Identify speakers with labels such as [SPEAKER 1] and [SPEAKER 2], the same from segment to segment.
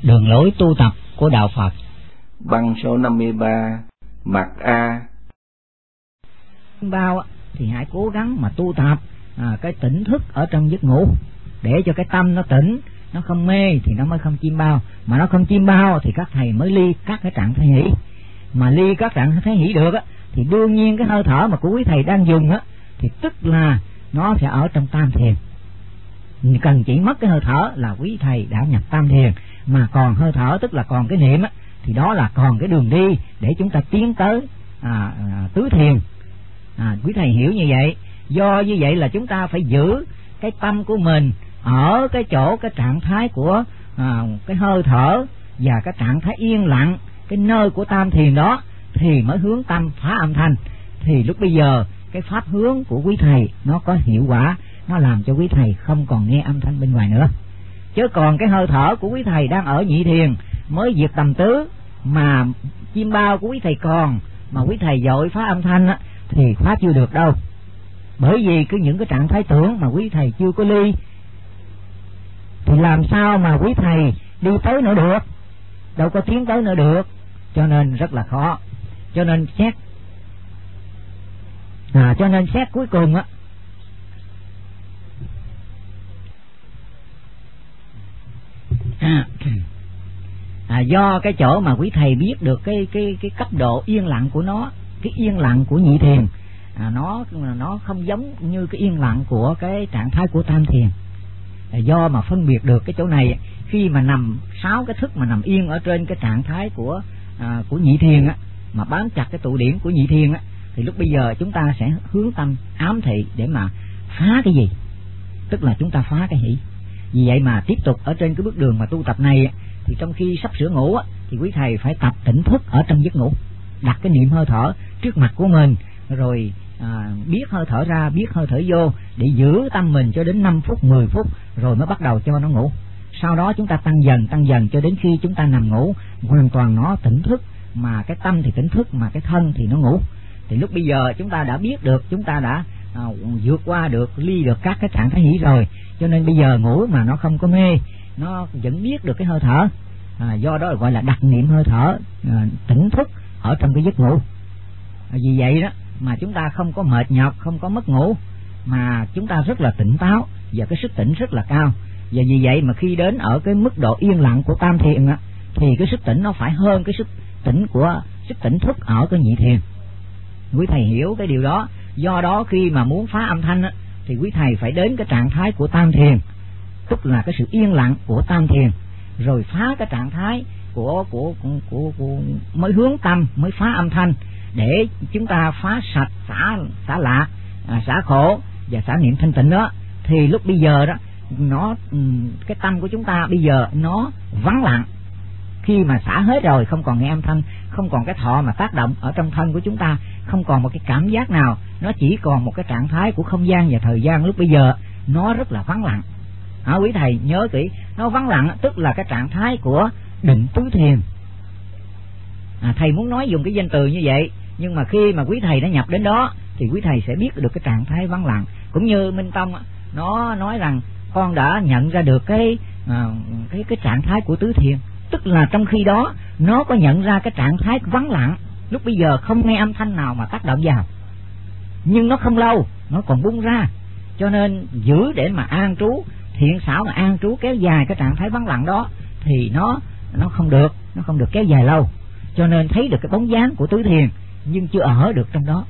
[SPEAKER 1] Đường lối tu tập của Đạo Phật.
[SPEAKER 2] Băng số 53, mặt A.
[SPEAKER 1] Bao thì hãy cố gắng mà tu tập cái tỉnh thức ở trong giấc ngủ, để cho cái tâm nó tỉnh, nó không mê thì nó mới không chim bao, mà nó không chim bao thì các thầy mới ly các cái trạng thái hỷ. Mà ly các trạng thái hỷ được thì đương nhiên cái hơi thở mà của quý thầy đang dùng thì tức là nó sẽ ở trong tam thiền. Cần chỉ mất cái hơi thở là quý thầy đã nhập tam thiền, mà còn hơi thở tức là còn cái niệm thì đó là còn cái đường đi để chúng ta tiến tới tứ thiền. Quý thầy hiểu như vậy. Do như vậy là chúng ta phải giữ cái tâm của mình ở cái chỗ cái trạng thái của cái hơi thở và cái trạng thái yên lặng, cái nơi của tam thiền đó, thì mới hướng tâm phá âm thanh. Thì lúc bây giờ cái pháp hướng của quý thầy nó có hiệu quả, nó làm cho quý thầy không còn nghe âm thanh bên ngoài nữa. Chứ còn cái hơi thở của quý thầy đang ở nhị thiền mới diệt tầm tứ, mà chim bao của quý thầy còn, mà quý thầy dội phá âm thanh thì phá chưa được đâu. Bởi vì những cái trạng thái tưởng mà quý thầy chưa có ly thì làm sao mà quý thầy đi tới nữa được, đâu có tiến tới nữa được, cho nên rất là khó. Cho nên xét cuối cùng do cái chỗ mà quý thầy biết được cái cấp độ yên lặng của nó, cái yên lặng của nhị thiền nó không giống như cái yên lặng của cái trạng thái của tam thiền. Do mà phân biệt được cái chỗ này, khi mà nằm 6 cái thức mà nằm yên ở trên cái trạng thái của nhị thiền mà bám chặt cái tụ điểm của nhị thiền thì lúc bây giờ chúng ta sẽ hướng tâm ám thị để mà phá cái gì, tức là chúng ta phá cái hỷ. Vì vậy mà tiếp tục ở trên cái bước đường mà tu tập này thì trong khi sắp sửa ngủ thì quý thầy phải tập tỉnh thức ở trong giấc ngủ, đặt cái niệm hơi thở trước mặt của mình, rồi biết hơi thở ra, biết hơi thở vô, để giữ tâm mình cho đến 5 phút, 10 phút rồi mới bắt đầu cho nó ngủ. Sau đó chúng ta tăng dần cho đến khi chúng ta nằm ngủ hoàn toàn nó tỉnh thức, mà cái tâm thì tỉnh thức mà cái thân thì nó ngủ. Thì lúc bây giờ chúng ta đã biết được, chúng ta đã vượt qua được, ly được các cái trạng thái hỷ rồi, cho nên bây giờ ngủ mà nó không có mê, nó vẫn biết được cái hơi thở. Do đó gọi là đặt niệm hơi thở tỉnh thức ở trong cái giấc ngủ. Vì vậy đó mà chúng ta không có mệt nhọc, không có mất ngủ, mà chúng ta rất là tỉnh táo và cái sức tỉnh rất là cao. Và vì vậy mà khi đến ở cái mức độ yên lặng của tam thiền thì cái sức tỉnh nó phải hơn cái sức tỉnh thức ở cái nhị thiền. Quý thầy hiểu cái điều đó. Do đó khi mà muốn phá âm thanh thì quý thầy phải đến cái trạng thái của tam thiền, tức là cái sự yên lặng của tam thiền, rồi phá cái trạng thái của mới hướng tâm, mới phá âm thanh, để chúng ta phá sạch xả lạc, xả khổ và xả niệm thanh tịnh đó. Thì lúc bây giờ đó cái tâm của chúng ta bây giờ nó vắng lặng. Khi mà xả hết rồi, không còn nghe âm thanh, không còn cái thọ mà tác động ở trong thân của chúng ta, không còn một cái cảm giác nào, nó chỉ còn một cái trạng thái của không gian và thời gian. Lúc bây giờ nó rất là vắng lặng. Quý thầy nhớ kỹ, nó vắng lặng tức là cái trạng thái của định tứ thiền. Thầy muốn nói dùng cái danh từ như vậy, nhưng mà khi mà quý thầy đã nhập đến đó thì quý thầy sẽ biết được cái trạng thái vắng lặng. Cũng như Minh Tông nó nói rằng con đã nhận ra được cái trạng thái của tứ thiền, tức là trong khi đó nó có nhận ra cái trạng thái vắng lặng, lúc bây giờ không nghe âm thanh nào mà tác động vào, nhưng nó không lâu, nó còn bung ra. Cho nên giữ để mà an trú thiện xảo, mà an trú kéo dài cái trạng thái vắng lặng đó thì nó không được kéo dài lâu. Cho nên thấy được cái bóng dáng của tứ thiền nhưng chưa ở được trong đó.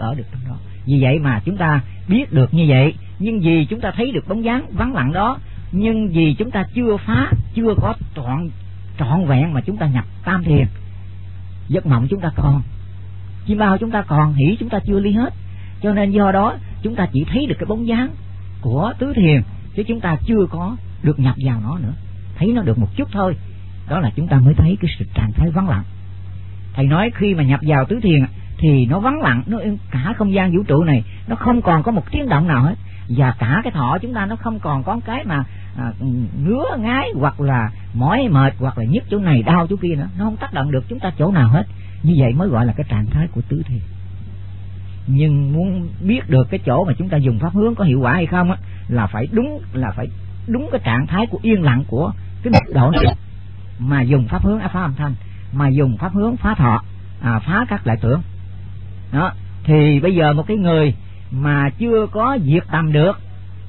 [SPEAKER 1] Vì vậy mà chúng ta biết được như vậy, nhưng vì chúng ta thấy được bóng dáng vắng lặng đó, nhưng vì chúng ta chưa phá, chưa có trọn vẹn mà chúng ta nhập tam thiền. Giấc mộng chúng ta còn, chim bao chúng ta còn, hỷ chúng ta chưa ly hết. Cho nên do đó chúng ta chỉ thấy được cái bóng dáng của tứ thiền, chứ chúng ta chưa có được nhập vào nó nữa. Thấy nó được một chút thôi, đó là chúng ta mới thấy cái sự trạng thái vắng lặng. Thầy nói khi mà nhập vào tứ thiền thì nó vắng lặng, nó cả không gian vũ trụ này nó không còn có một tiếng động nào hết, và cả cái thọ chúng ta nó không còn có cái mà ngứa ngái hoặc là mỏi mệt hoặc là nhức chỗ này đau chỗ kia nữa, nó không tác động được chúng ta chỗ nào hết. Như vậy mới gọi là cái trạng thái của tứ thiền. Nhưng muốn biết được cái chỗ mà chúng ta dùng pháp hướng có hiệu quả hay không là phải đúng cái trạng thái của yên lặng của cái mức độ này. mà dùng pháp hướng phá âm thanh, mà dùng pháp hướng phá thọ, phá các lại tưởng. Đó, thì bây giờ một cái người mà chưa có diệt tầm được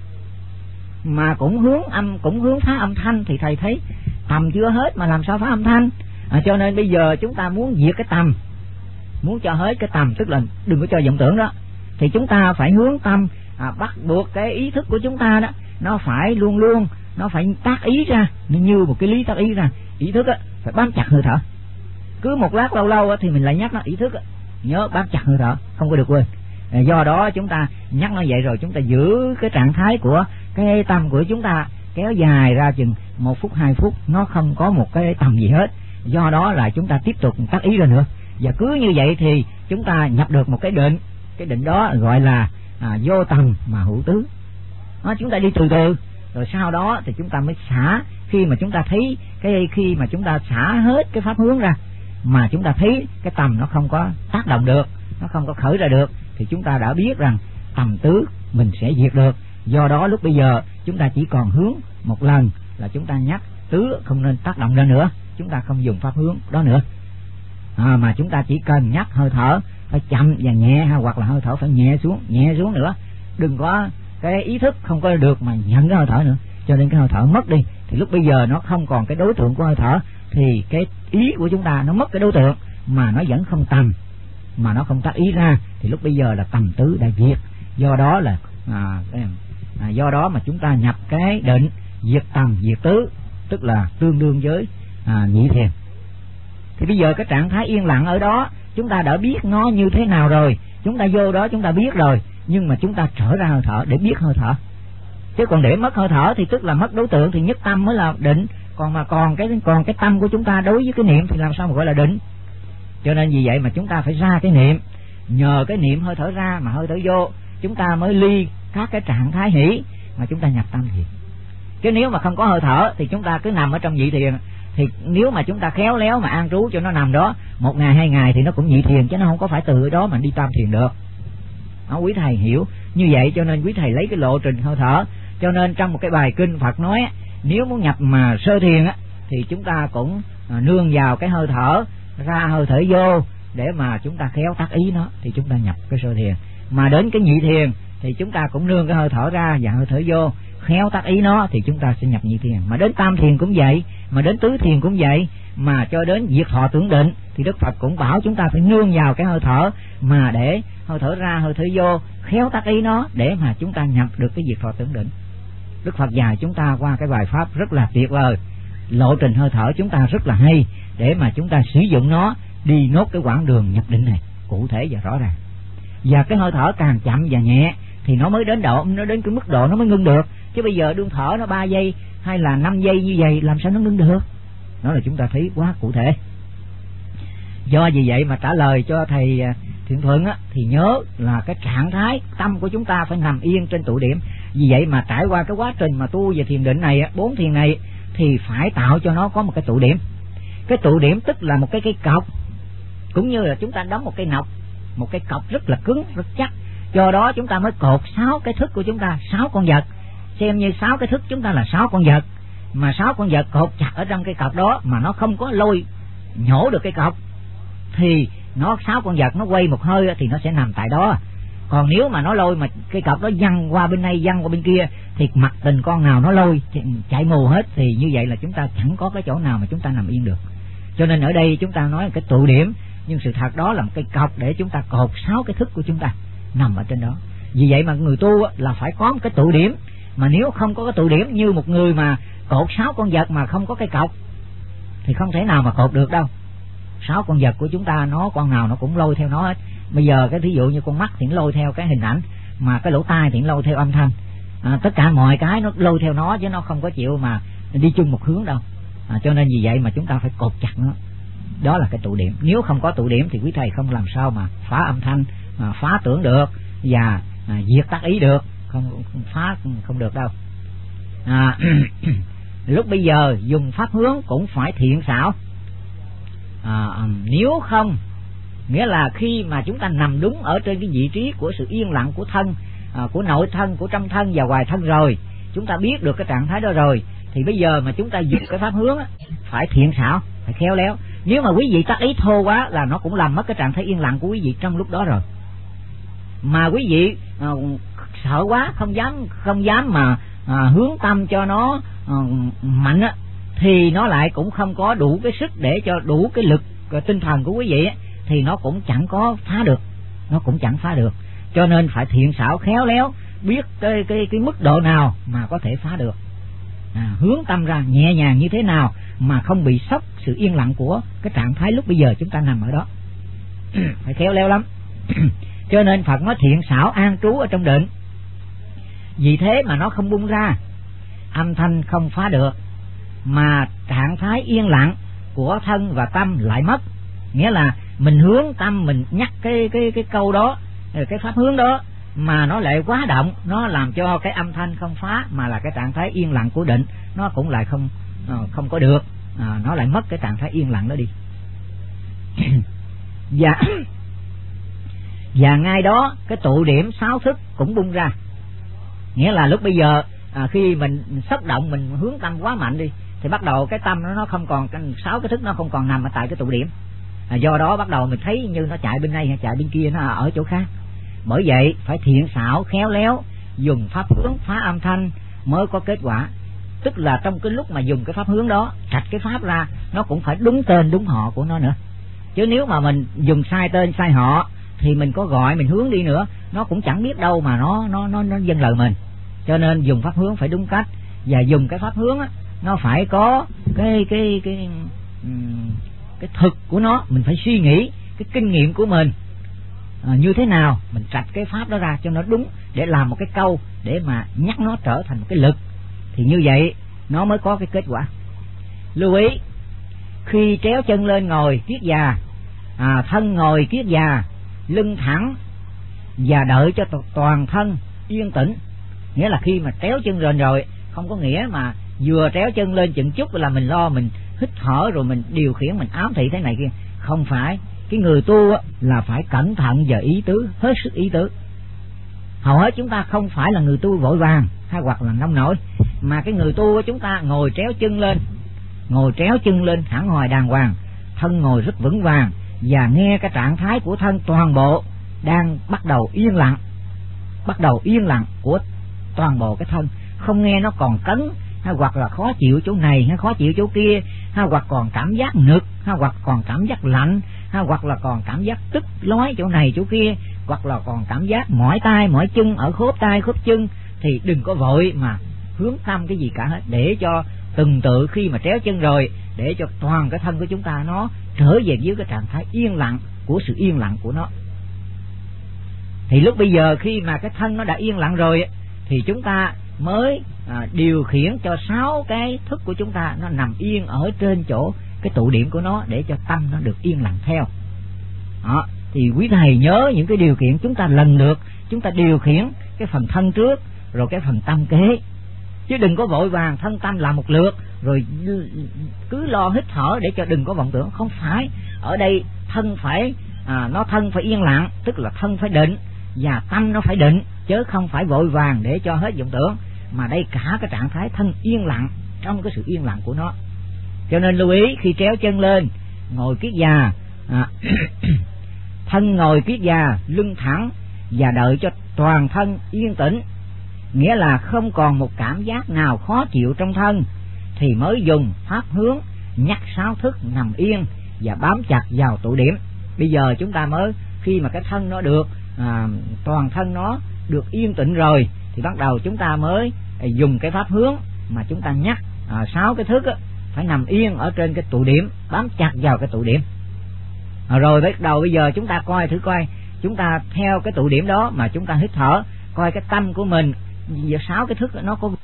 [SPEAKER 1] mà cũng hướng phá âm thanh thì thầy thấy tầm chưa hết mà làm sao phá âm thanh. Cho nên bây giờ chúng ta muốn diệt cái tầm, muốn cho hết cái tầm, tức là đừng có cho vọng tưởng đó, thì chúng ta phải hướng tâm, bắt buộc cái ý thức của chúng ta đó nó phải luôn luôn nó phải tác ý ra, như một cái lý tác ý ra. Ý thức á phải bám chặt hơi thở, cứ một lát lâu lâu thì mình lại nhắc nó, ý thức á nhớ bám chặt hơi thở, không có được quên. Do đó chúng ta nhắc nó vậy rồi chúng ta giữ cái trạng thái của cái tâm của chúng ta kéo dài ra chừng 1 phút 2 phút, nó không có một cái tầm gì hết. Do đó là chúng ta tiếp tục tác ý ra nữa, và cứ như vậy thì chúng ta nhập được một cái định. Cái định đó gọi là vô tầm mà hữu tứ. Chúng ta đi từ từ, rồi sau đó thì chúng ta mới xả. Khi mà chúng ta thấy khi mà chúng ta xả hết cái pháp hướng ra, mà chúng ta thấy cái tầm nó không có tác động được, nó không có khởi ra được, thì chúng ta đã biết rằng tầm tứ mình sẽ diệt được. Do đó lúc bây giờ chúng ta chỉ còn hướng một lần là chúng ta nhắc tứ không nên tác động ra nữa, chúng ta không dùng pháp hướng đó nữa, mà chúng ta chỉ cần nhắc hơi thở phải chậm và nhẹ, hoặc là hơi thở phải nhẹ xuống nữa. Đừng có cái ý thức không có được mà nhận cái hơi thở nữa, cho nên cái hơi thở mất đi. Thì lúc bây giờ nó không còn cái đối tượng của hơi thở, thì cái ý của chúng ta nó mất cái đối tượng, mà nó vẫn không tầm, mà nó không tác ý ra, thì lúc bây giờ là tầm tứ đã diệt. Do đó là do đó mà chúng ta nhập cái định diệt tầm diệt tứ, tức là tương đương với nhị thiền. Thì bây giờ cái trạng thái yên lặng ở đó chúng ta đã biết nó như thế nào rồi, chúng ta vô đó chúng ta biết rồi, nhưng mà chúng ta trở ra hơi thở để biết hơi thở. Chứ còn để mất hơi thở thì tức là mất đối tượng, thì nhất tâm mới là định. Còn cái tâm của chúng ta đối với cái niệm thì làm sao mà gọi là định. Cho nên vì vậy mà chúng ta phải ra cái niệm, nhờ cái niệm hơi thở ra mà hơi thở vô, chúng ta mới ly các cái trạng thái hỷ mà chúng ta nhập tâm thiền. Chứ nếu mà không có hơi thở thì chúng ta cứ nằm ở trong nhị thiền, thì nếu mà chúng ta khéo léo mà an trú cho nó nằm đó 1 ngày 2 ngày thì nó cũng nhị thiền, chứ nó không có phải từ đó mà đi tam thiền được. Quý thầy hiểu như vậy, cho nên quý thầy lấy cái lộ trình hơi thở. Cho nên trong một cái bài kinh Phật nói nếu muốn nhập mà sơ thiền thì chúng ta cũng nương vào cái hơi thở ra hơi thở vô để mà chúng ta khéo tác ý nó, thì chúng ta nhập cái sơ thiền. Mà đến cái nhị thiền thì chúng ta cũng nương cái hơi thở ra và hơi thở vô khéo tác ý nó, thì chúng ta sẽ nhập nhị thiền. Mà đến tam thiền cũng vậy, mà đến tứ thiền cũng vậy, mà cho đến diệt thọ tưởng định thì Đức Phật cũng bảo chúng ta phải nương vào cái hơi thở, mà để hơi thở ra hơi thở vô khéo tác ý nó để mà chúng ta nhập được cái diệt thọ tưởng định. Đức Phật dạy chúng ta qua cái bài pháp rất là tuyệt vời. Lộ trình hơi thở chúng ta rất là hay để mà chúng ta sử dụng nó đi nốt cái quãng đường nhập định này cụ thể và rõ ràng. Và cái hơi thở càng chậm và nhẹ thì nó mới đến cái mức độ nó mới ngưng được. Chứ bây giờ đương thở nó 3 giây hay là 5 giây như vậy làm sao nó ngưng được. Đó là chúng ta thấy quá cụ thể. Do vì vậy mà trả lời cho thầy Thiện Thuận thì nhớ là cái trạng thái tâm của chúng ta phải nằm yên trên tụ điểm. Vì vậy mà trải qua cái quá trình mà tu về thiền định này 4 thiền này thì phải tạo cho nó có một cái tụ điểm. Cái tụ điểm tức là một cái cọc, cũng như là chúng ta đóng một cây nọc, một cái cọc rất là cứng, rất chắc. Do đó chúng ta mới cột 6 cái thức của chúng ta, 6 con vật. Xem như 6 cái thức chúng ta là 6 con vật, mà 6 con vật cột chặt ở trong cái cọc đó mà nó không có lôi nhổ được cái cọc, thì 6 con vật nó quay một hơi thì nó sẽ nằm tại đó. Còn nếu mà nó lôi mà cái cọc đó văng qua bên này văng qua bên kia thì mặc tình con nào nó lôi thì chạy mù hết, thì như vậy là chúng ta chẳng có cái chỗ nào mà chúng ta nằm yên được. Cho nên ở đây chúng ta nói cái tụ điểm, nhưng sự thật đó là một cái cọc để chúng ta cột 6 cái thức của chúng ta nằm ở trên đó. Vì vậy mà người tu là phải có một cái tụ điểm. Mà nếu không có cái tụ điểm, như một người mà cột 6 con vật mà không có cái cọc thì không thể nào mà cột được đâu. 6 con vật của chúng ta con nào nó cũng lôi theo nó hết. Bây giờ cái thí dụ như con mắt thì nó lôi theo cái hình ảnh, mà cái lỗ tai thì nó lôi theo âm thanh, tất cả mọi cái nó lôi theo nó, chứ nó không có chịu mà đi chung một hướng đâu. Cho nên vì vậy mà chúng ta phải cột chặt nó. Đó là cái tụ điểm. Nếu không có tụ điểm thì quý thầy không làm sao mà phá âm thanh, mà phá tưởng được và diệt tác ý được, không phá không được đâu. Lúc bây giờ dùng pháp hướng cũng phải thiện xảo. Nếu không, nghĩa là khi mà chúng ta nằm đúng ở trên cái vị trí của sự yên lặng của thân, của nội thân, của trong thân và ngoài thân rồi, chúng ta biết được cái trạng thái đó rồi, thì bây giờ mà chúng ta dùng cái pháp hướng phải thiện xảo, phải khéo léo. Nếu mà quý vị tác ý thô quá là nó cũng làm mất cái trạng thái yên lặng của quý vị trong lúc đó rồi. Mà quý vị sợ quá không dám mà hướng tâm cho nó mạnh á, thì nó lại cũng không có đủ cái sức để cho đủ cái lực tinh thần của quý vị á, thì nó cũng chẳng có phá được, cho nên phải thiện xảo khéo léo, biết cái mức độ nào mà có thể phá được, hướng tâm ra nhẹ nhàng như thế nào mà không bị sốc sự yên lặng của cái trạng thái lúc bây giờ chúng ta nằm ở đó. Phải khéo léo lắm. Cho nên Phật nói thiện xảo an trú ở trong định, vì thế mà nó không bung ra, âm thanh không phá được, mà trạng thái yên lặng của thân và tâm lại mất. Nghĩa là mình hướng tâm, mình nhắc cái câu đó, cái pháp hướng đó, mà nó lại quá động, nó làm cho cái âm thanh không phá, mà là cái trạng thái yên lặng của định nó cũng lại không có được, nó lại mất cái trạng thái yên lặng đó đi. Và ngay đó cái tụ điểm 6 thức cũng bung ra. Nghĩa là lúc bây giờ khi mình xúc động, mình hướng tâm quá mạnh đi, thì bắt đầu cái tâm nó không còn, 6 cái thức nó không còn nằm ở tại cái tụ điểm. Do đó bắt đầu mình thấy như nó chạy bên đây hay chạy bên kia, nó ở chỗ khác. Bởi vậy phải thiện xảo khéo léo, dùng pháp hướng phá âm thanh mới có kết quả. Tức là trong cái lúc mà dùng cái pháp hướng đó, trạch cái pháp ra, nó cũng phải đúng tên đúng họ của nó nữa. Chứ nếu mà mình dùng sai tên sai họ thì mình có gọi mình hướng đi nữa, nó cũng chẳng biết đâu mà nó vâng lời mình. Cho nên dùng pháp hướng phải đúng cách, và dùng cái pháp hướng á, nó phải có cái thực của nó, mình phải suy nghĩ cái kinh nghiệm của mình như thế nào, mình trạch cái pháp đó ra cho nó đúng, để làm một cái câu để mà nhắc nó trở thành một cái lực, thì như vậy nó mới có cái kết quả. Lưu ý, khi tréo chân lên ngồi kiết già, thân ngồi kiết già, lưng thẳng và đợi cho toàn thân yên tĩnh. Nghĩa là khi mà tréo chân lên rồi, không có nghĩa mà vừa tréo chân lên chừng chút là mình lo mình hít thở rồi mình điều khiển, mình ám thị thế này kia. Không phải, cái người tu là phải cẩn thận và ý tứ, hết sức ý tứ. Hầu hết chúng ta không phải là người tu vội vàng hay hoặc là nông nổi, mà cái người tu của chúng ta ngồi tréo chân lên hẳn hoài đàng hoàng, thân ngồi rất vững vàng, và nghe cái trạng thái của thân toàn bộ đang bắt đầu yên lặng của toàn bộ cái thân, không nghe nó còn cấn hay hoặc là khó chịu chỗ này hay khó chịu chỗ kia, hay hoặc còn cảm giác nực, hay hoặc còn cảm giác lạnh, hay hoặc là còn cảm giác tức lói chỗ này chỗ kia, hoặc là còn cảm giác mỏi tay mỏi chân ở khớp tay khớp chân, thì đừng có vội mà hướng tâm cái gì cả hết, để cho từng tự khi mà tréo chân rồi, để cho toàn cái thân của chúng ta nó trở về dưới cái trạng thái yên lặng của sự yên lặng của nó. Thì lúc bây giờ khi mà cái thân nó đã yên lặng rồi, thì chúng ta mới điều khiển cho 6 cái thức của chúng ta nó nằm yên ở trên chỗ cái tụ điểm của nó, để cho tâm nó được yên lặng theo. Đó, thì quý thầy nhớ những cái điều kiện chúng ta lần lượt chúng ta điều khiển cái phần thân trước, rồi cái phần tâm kế, chứ đừng có vội vàng thân tâm làm một lượt rồi cứ lo hít thở để cho đừng có vọng tưởng. Không phải, ở đây thân phải thân phải yên lặng, tức là thân phải định và tâm nó phải định, chứ không phải vội vàng để cho hết vọng tưởng, mà đây cả cái trạng thái thân yên lặng trong cái sự yên lặng của nó. Cho nên lưu ý, khi tréo chân lên ngồi kiết già, thân ngồi kiết già, lưng thẳng và đợi cho toàn thân yên tĩnh, nghĩa là không còn một cảm giác nào khó chịu trong thân, thì mới dùng pháp hướng nhắc 6 thức nằm yên và bám chặt vào tụ điểm. Bây giờ chúng ta mới, khi mà cái thân nó được toàn thân nó được yên tĩnh rồi, thì bắt đầu chúng ta mới dùng cái pháp hướng mà chúng ta nhắc 6 cái thức phải nằm yên ở trên cái tụ điểm, bám chặt vào cái tụ điểm. Rồi bắt đầu bây giờ chúng ta thử coi, chúng ta theo cái tụ điểm đó mà chúng ta hít thở, coi cái tâm của mình giờ 6 cái thức nó có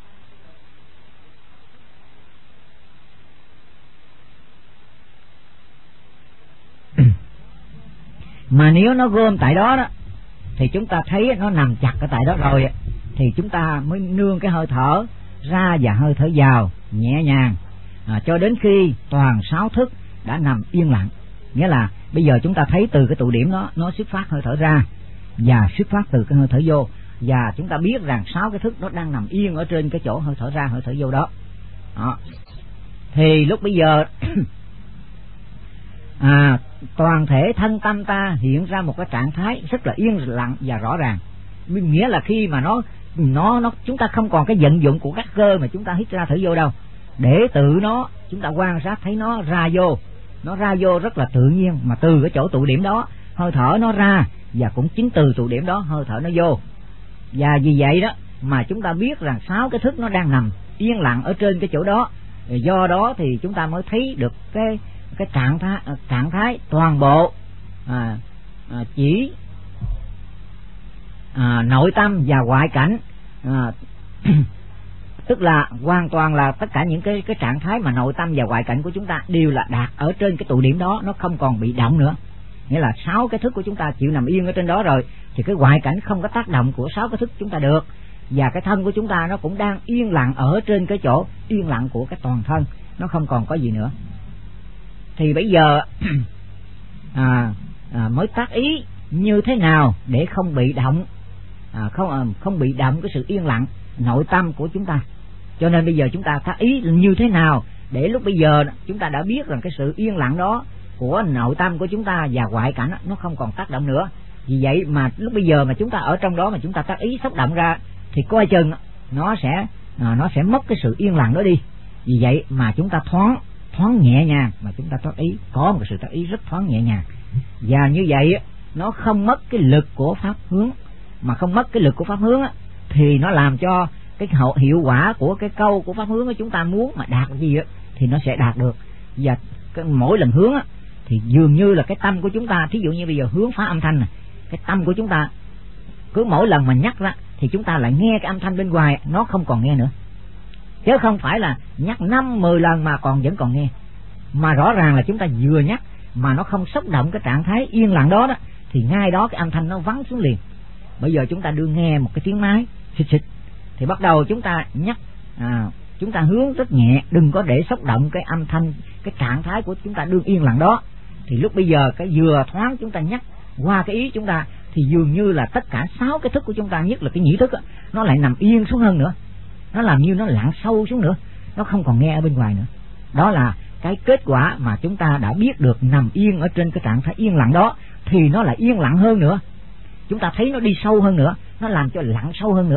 [SPEAKER 1] mà nếu nó gom tại đó đó thì chúng ta thấy nó nằm chặt ở tại đó rồi, thì chúng ta mới nương cái hơi thở ra và hơi thở vào nhẹ nhàng cho đến khi toàn 6 thức đã nằm yên lặng. Nghĩa là bây giờ chúng ta thấy từ cái tụ điểm đó nó xuất phát hơi thở ra và xuất phát từ cái hơi thở vô, và chúng ta biết rằng 6 cái thức nó đang nằm yên ở trên cái chỗ hơi thở ra hơi thở vô đó. thì lúc bây giờ toàn thể thân tâm ta hiện ra một cái trạng thái rất là yên lặng và rõ ràng. Nghĩa là khi mà nó chúng ta không còn cái vận dụng của các cơ mà chúng ta hít ra thở vô đâu, để tự nó chúng ta quan sát thấy nó ra vô rất là tự nhiên, mà từ cái chỗ tụ điểm đó hơi thở nó ra, và cũng chính từ tụ điểm đó hơi thở nó vô. Và vì vậy đó mà chúng ta biết rằng 6 cái thức nó đang nằm yên lặng ở trên cái chỗ đó. Do đó thì chúng ta mới thấy được cái trạng thái toàn bộ chỉ nội tâm và ngoại cảnh, tức là hoàn toàn là tất cả những cái trạng thái mà nội tâm và ngoại cảnh của chúng ta đều là đạt ở trên cái tụ điểm đó, nó không còn bị động nữa. Nghĩa là 6 cái thức của chúng ta chịu nằm yên ở trên đó rồi, thì cái ngoại cảnh không có tác động của 6 cái thức chúng ta được, và cái thân của chúng ta nó cũng đang yên lặng ở trên cái chỗ yên lặng của cái toàn thân, nó không còn có gì nữa. Thì bây giờ mới tác ý như thế nào để không bị động, không bị động cái sự yên lặng nội tâm của chúng ta. Cho nên bây giờ chúng ta tác ý như thế nào để lúc bây giờ chúng ta đã biết rằng cái sự yên lặng đó của nội tâm của chúng ta và ngoại cảnh nó không còn tác động nữa. Vì vậy mà lúc bây giờ mà chúng ta ở trong đó mà chúng ta tác ý xúc động ra thì coi chừng nó sẽ mất cái sự yên lặng đó đi. Vì vậy mà chúng ta thoáng nhẹ nhàng mà chúng ta tác ý, có một sự tác ý rất thoáng nhẹ nhàng, và như vậy nó không mất cái lực của pháp hướng. Mà không mất cái lực của pháp hướng thì nó làm cho cái hiệu quả của cái câu của pháp hướng của chúng ta muốn mà đạt gì thì nó sẽ đạt được. Và mỗi lần hướng thì dường như là cái tâm của chúng ta, thí dụ như bây giờ hướng phá âm thanh này, cái tâm của chúng ta cứ mỗi lần mà nhắc ra thì chúng ta lại nghe cái âm thanh bên ngoài nó không còn nghe nữa, chứ không phải là nhắc 5-10 lần mà vẫn còn nghe. Mà rõ ràng là chúng ta vừa nhắc mà nó không xúc động cái trạng thái yên lặng đó thì ngay đó cái âm thanh nó vắng xuống liền. Bây giờ chúng ta đưa nghe một cái tiếng máy xịt xịt thì bắt đầu chúng ta nhắc, chúng ta hướng rất nhẹ, đừng có để xúc động cái âm thanh, cái trạng thái của chúng ta đương yên lặng đó. Thì lúc bây giờ cái vừa thoáng chúng ta nhắc qua cái ý chúng ta thì dường như là tất cả 6 cái thức của chúng ta, nhất là cái nhĩ thức nó lại nằm yên xuống hơn nữa, nó làm như nó lặn sâu xuống nữa, nó không còn nghe ở bên ngoài nữa. Đó là cái kết quả mà chúng ta đã biết được nằm yên ở trên cái trạng thái yên lặng đó thì nó lại yên lặng hơn nữa. Chúng ta thấy nó đi sâu hơn nữa, nó làm cho lặn sâu hơn nữa.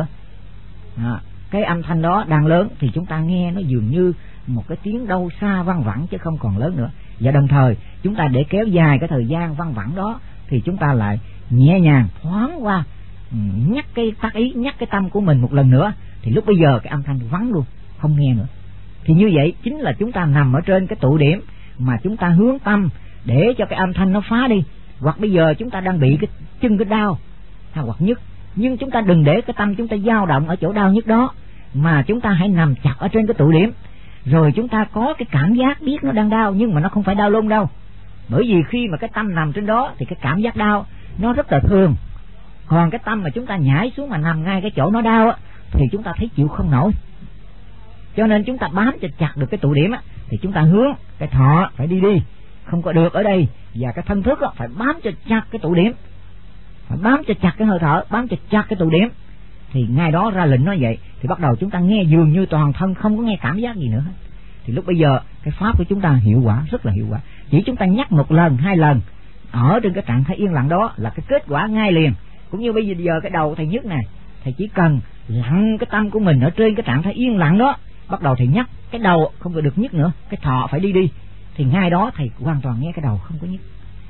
[SPEAKER 1] Cái âm thanh đó đang lớn thì chúng ta nghe nó dường như một cái tiếng đâu xa văng vẳng chứ không còn lớn nữa. Và đồng thời chúng ta để kéo dài cái thời gian văng vẳng đó thì chúng ta lại nhẹ nhàng thoáng qua, nhắc cái tác ý, nhắc cái tâm của mình một lần nữa, thì lúc bây giờ cái âm thanh vắng luôn, không nghe nữa. Thì như vậy chính là chúng ta nằm ở trên cái tụ điểm mà chúng ta hướng tâm để cho cái âm thanh nó phá đi. Hoặc bây giờ chúng ta đang bị cái chân cái đau hay hoặc nhức, nhưng chúng ta đừng để cái tâm chúng ta dao động ở chỗ đau nhức đó, mà chúng ta hãy nằm chặt ở trên cái tụ điểm. Rồi chúng ta có cái cảm giác biết nó đang đau, nhưng mà nó không phải đau luôn đâu. Bởi vì khi mà cái tâm nằm trên đó thì cái cảm giác đau nó rất là thường. Còn cái tâm mà chúng ta nhảy xuống mà nằm ngay cái chỗ nó đau thì chúng ta thấy chịu không nổi. Cho nên chúng ta bám cho chặt được cái tụ điểm thì chúng ta hướng cái thọ phải đi, không có được ở đây, và cái thân thức phải bám cho chặt cái tụ điểm, phải bám cho chặt cái hơi thở, bám cho chặt cái tụ điểm. Thì ngay đó ra lệnh nói vậy thì bắt đầu chúng ta nghe dường như toàn thân không có nghe cảm giác gì nữa. Thì lúc bây giờ cái pháp của chúng ta hiệu quả, rất là hiệu quả. Chỉ chúng ta nhắc 1 lần 2 lần ở trên cái trạng thái yên lặng đó là cái kết quả ngay liền. Cũng như bây giờ cái đầu thầy nhức này, thầy chỉ cần lặng cái tâm của mình ở trên cái trạng thái yên lặng đó, bắt đầu thầy nhắc cái đầu không được nhức nữa, cái thọ phải đi, thì ngay đó thầy hoàn toàn nghe cái đầu không có nhức.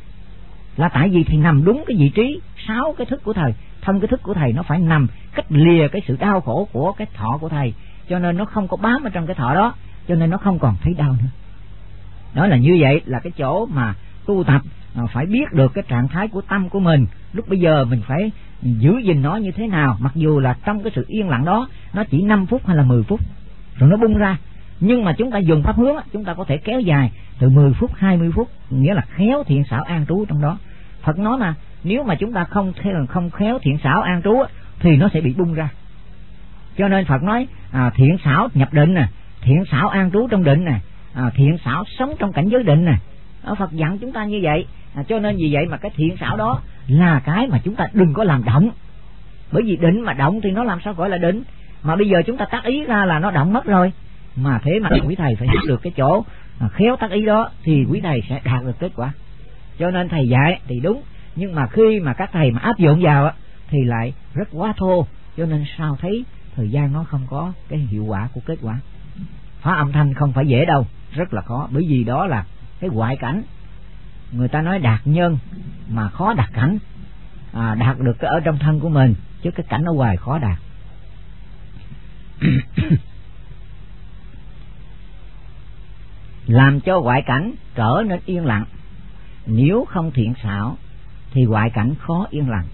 [SPEAKER 1] Là tại vì thầy nằm đúng cái vị trí 6 cái thức của thầy, thân cái thức của thầy nó phải nằm cách lìa cái sự đau khổ của cái thọ của thầy, cho nên nó không có bám ở trong cái thọ đó, cho nên nó không còn thấy đau nữa. Đó là như vậy, là cái chỗ mà tu tập phải biết được cái trạng thái của tâm của mình. Lúc bây giờ mình phải giữ gìn nó như thế nào, mặc dù là trong cái sự yên lặng đó nó chỉ 5 phút hay là 10 phút rồi nó bung ra, nhưng mà chúng ta dùng pháp hướng chúng ta có thể kéo dài từ 10 phút 20 phút, nghĩa là khéo thiện xảo an trú trong đó. Phật nói mà nếu mà chúng ta không khéo thiện xảo an trú thì nó sẽ bị bung ra. Cho nên Phật nói thiện xảo nhập định nè, thiện xảo an trú trong định nè, thiện xảo sống trong cảnh giới định nè. Phật dặn chúng ta như vậy. Cho nên vì vậy mà cái thiện xảo đó là cái mà chúng ta đừng có làm động. Bởi vì định mà động thì nó làm sao gọi là định. Mà bây giờ chúng ta tác ý ra là nó động mất rồi. mà thế mà quý thầy phải hiểu được cái chỗ khéo tác ý đó thì quý thầy sẽ đạt được kết quả. Cho nên thầy dạy thì đúng, nhưng mà khi mà các thầy mà áp dụng vào thì lại rất quá thô, cho nên sao thấy thời gian nó không có cái hiệu quả của kết quả. Phá âm thanh không phải dễ đâu, rất là khó, bởi vì đó là cái ngoại cảnh. Người ta nói đạt nhân mà khó đạt cảnh, đạt được cái ở trong thân của mình, chứ cái cảnh ở ngoài khó đạt. Làm cho ngoại cảnh trở nên yên lặng, nếu không thiện xảo thì ngoại cảnh khó yên lặng.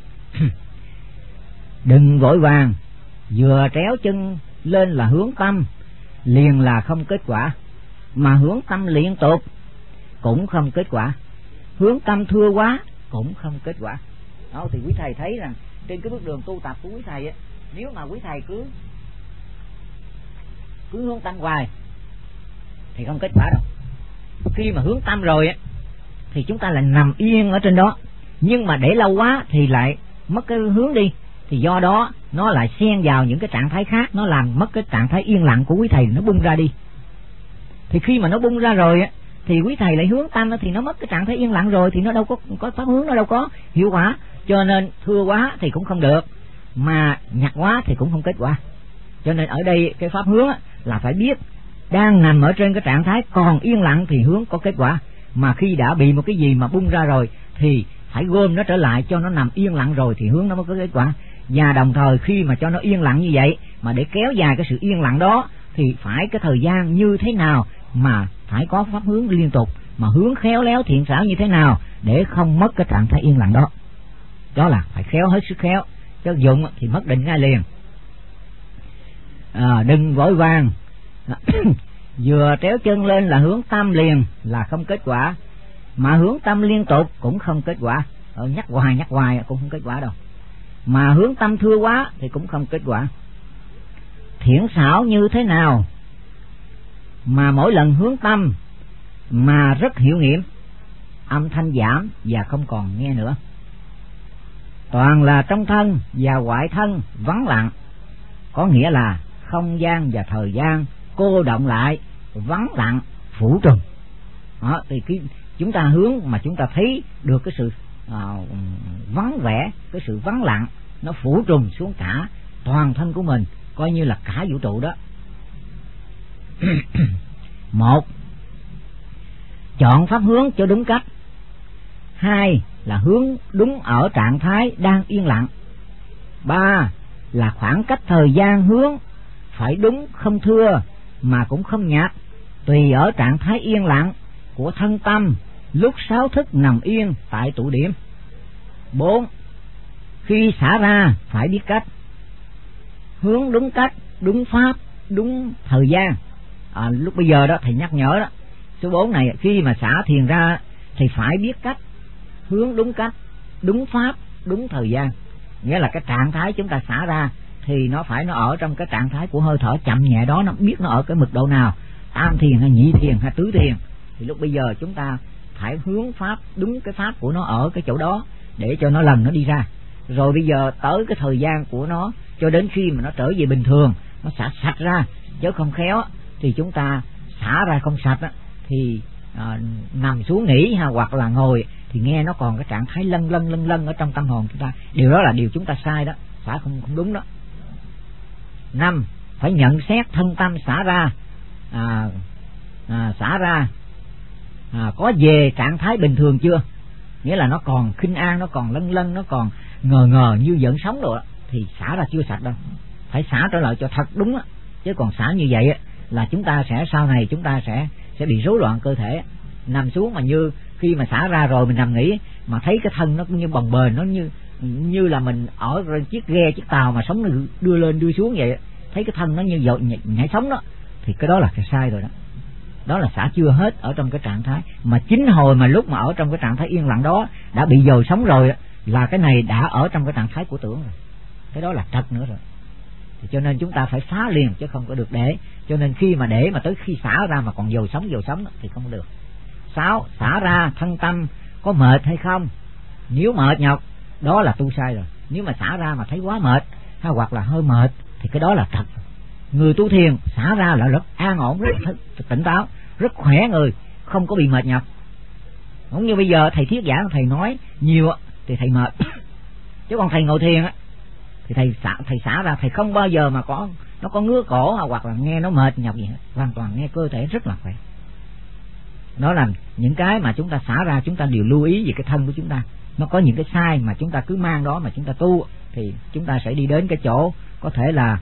[SPEAKER 1] Đừng vội vàng, vừa tréo chân lên là hướng tâm liền là không kết quả, mà hướng tâm liên tục cũng không kết quả, hướng tâm thưa quá cũng không kết quả. Đó, thì quý thầy thấy rằng trên cái bước đường tu tập của quý thầy nếu mà quý thầy cứ hướng tâm hoài thì không kết quả đâu. Khi mà hướng tâm rồi thì chúng ta lại nằm yên ở trên đó, nhưng mà để lâu quá thì lại mất cái hướng đi, thì do đó nó lại xen vào những cái trạng thái khác, nó làm mất cái trạng thái yên lặng của quý thầy, nó bung ra đi. Thì khi mà nó bung ra rồi thì quý thầy lại hướng tâm thì nó mất cái trạng thái yên lặng rồi, thì nó đâu có pháp hướng, nó đâu có hiệu quả. Cho nên thưa quá thì cũng không được, mà nhặt quá thì cũng không kết quả. Cho nên ở đây cái pháp hướng là phải biết đang nằm ở trên cái trạng thái còn yên lặng thì hướng có kết quả, mà khi đã bị một cái gì mà bung ra rồi thì phải gom nó trở lại cho nó nằm yên lặng rồi thì hướng nó mới có kết quả. Và đồng thời khi mà cho nó yên lặng như vậy, mà để kéo dài cái sự yên lặng đó thì phải cái thời gian như thế nào, mà phải có pháp hướng liên tục, mà hướng khéo léo thiện xảo như thế nào để không mất cái trạng thái yên lặng đó. Đó là phải khéo, hết sức khéo, chứ dụng thì mất định ngay liền. Đừng vội vàng vừa tréo chân lên là hướng tâm liền là không kết quả, mà hướng tâm liên tục cũng không kết quả. Nhắc hoài cũng không kết quả đâu, mà hướng tâm thưa quá thì cũng không kết quả. Thiện xảo như thế nào mà mỗi lần hướng tâm mà rất hiệu nghiệm, âm thanh giảm và không còn nghe nữa. Toàn là trong thân và ngoại thân vắng lặng, có nghĩa là không gian và thời gian cô động lại, vắng lặng phủ trùm. Đó, thì chúng ta hướng mà chúng ta thấy được cái sự vắng vẻ, cái sự vắng lặng nó phủ trùm xuống cả toàn thân của mình, coi như là cả vũ trụ đó. Một, chọn pháp hướng cho đúng cách. Hai là hướng đúng ở trạng thái đang yên lặng. Ba là khoảng cách thời gian hướng phải đúng, không thưa mà cũng không nhạt, tùy ở trạng thái yên lặng của thân tâm lúc sáu thức nằm yên tại tụ điểm. 4. Khi xả ra phải biết cách, hướng đúng cách, đúng pháp, đúng thời gian. Lúc bây giờ đó thầy nhắc nhở đó, số 4 này, khi mà xả thiền ra thì phải biết cách, hướng đúng cách, đúng pháp, đúng thời gian. Nghĩa là cái trạng thái chúng ta xả ra thì nó phải nó ở trong cái trạng thái của hơi thở chậm nhẹ đó, nó biết nó ở cái mực độ nào, tam thiền hay nhị thiền hay tứ thiền. Thì lúc bây giờ chúng ta phải hướng pháp, đúng cái pháp của nó ở cái chỗ đó để cho nó lần nó đi ra. Rồi bây giờ tới cái thời gian của nó cho đến khi mà nó trở về bình thường, nó xả sạch ra, chứ không khéo thì chúng ta xả ra không sạch thì nằm xuống nghỉ hoặc là ngồi thì nghe nó còn cái trạng thái lân lân ở trong tâm hồn chúng ta. Điều đó là điều chúng ta sai đó, xả không đúng đó. 5. Phải nhận xét thân tâm xả ra, có về trạng thái bình thường chưa, nghĩa là nó còn khinh an, nó còn lân lân, nó còn ngờ như vẫn sống rồi thì xả ra chưa sạch đâu, phải xả trở lại cho thật đúng chứ còn xả như vậy là chúng ta sẽ sau này chúng ta sẽ bị rối loạn cơ thể. Nằm xuống mà như khi mà xả ra rồi mình nằm nghỉ mà thấy cái thân nó như bồng bềnh, nó như là mình ở chiếc ghe, chiếc tàu mà sống nó đưa lên đưa xuống vậy, thấy cái thân nó như nhảy sống đó, thì cái đó là cái sai rồi đó. Đó là xả chưa hết ở trong cái trạng thái mà chính hồi mà lúc mà ở trong cái trạng thái yên lặng đó đã bị dồi sống rồi là cái này đã ở trong cái trạng thái của tưởng rồi, cái đó là trật nữa rồi. Thì cho nên chúng ta phải phá liền chứ không có được để. Cho nên khi mà để mà tới khi xả ra mà còn dồi sống thì không được. 6. Xả ra thân tâm có mệt hay không, nếu mệt nhọc đó là tu sai rồi. Nếu mà xả ra mà thấy quá mệt hay hoặc là hơi mệt thì cái đó là trật. người tu thiền xả ra là rất an ổn, rất tỉnh táo, rất khỏe người, không có bị mệt nhọc. Cũng như bây giờ thầy thuyết giảng, thầy nói nhiều thì thầy mệt, chứ còn thầy ngồi thiền thì thầy xả ra, thầy không bao giờ mà nó có ngứa cổ hoặc là nghe nó mệt nhọc gì hết, hoàn toàn nghe cơ thể rất là khỏe. Đó là những cái mà chúng ta xả ra, chúng ta đều lưu ý về cái thân của chúng ta. Nó có những cái sai mà chúng ta cứ mang đó mà chúng ta tu thì chúng ta sẽ đi đến cái chỗ có thể là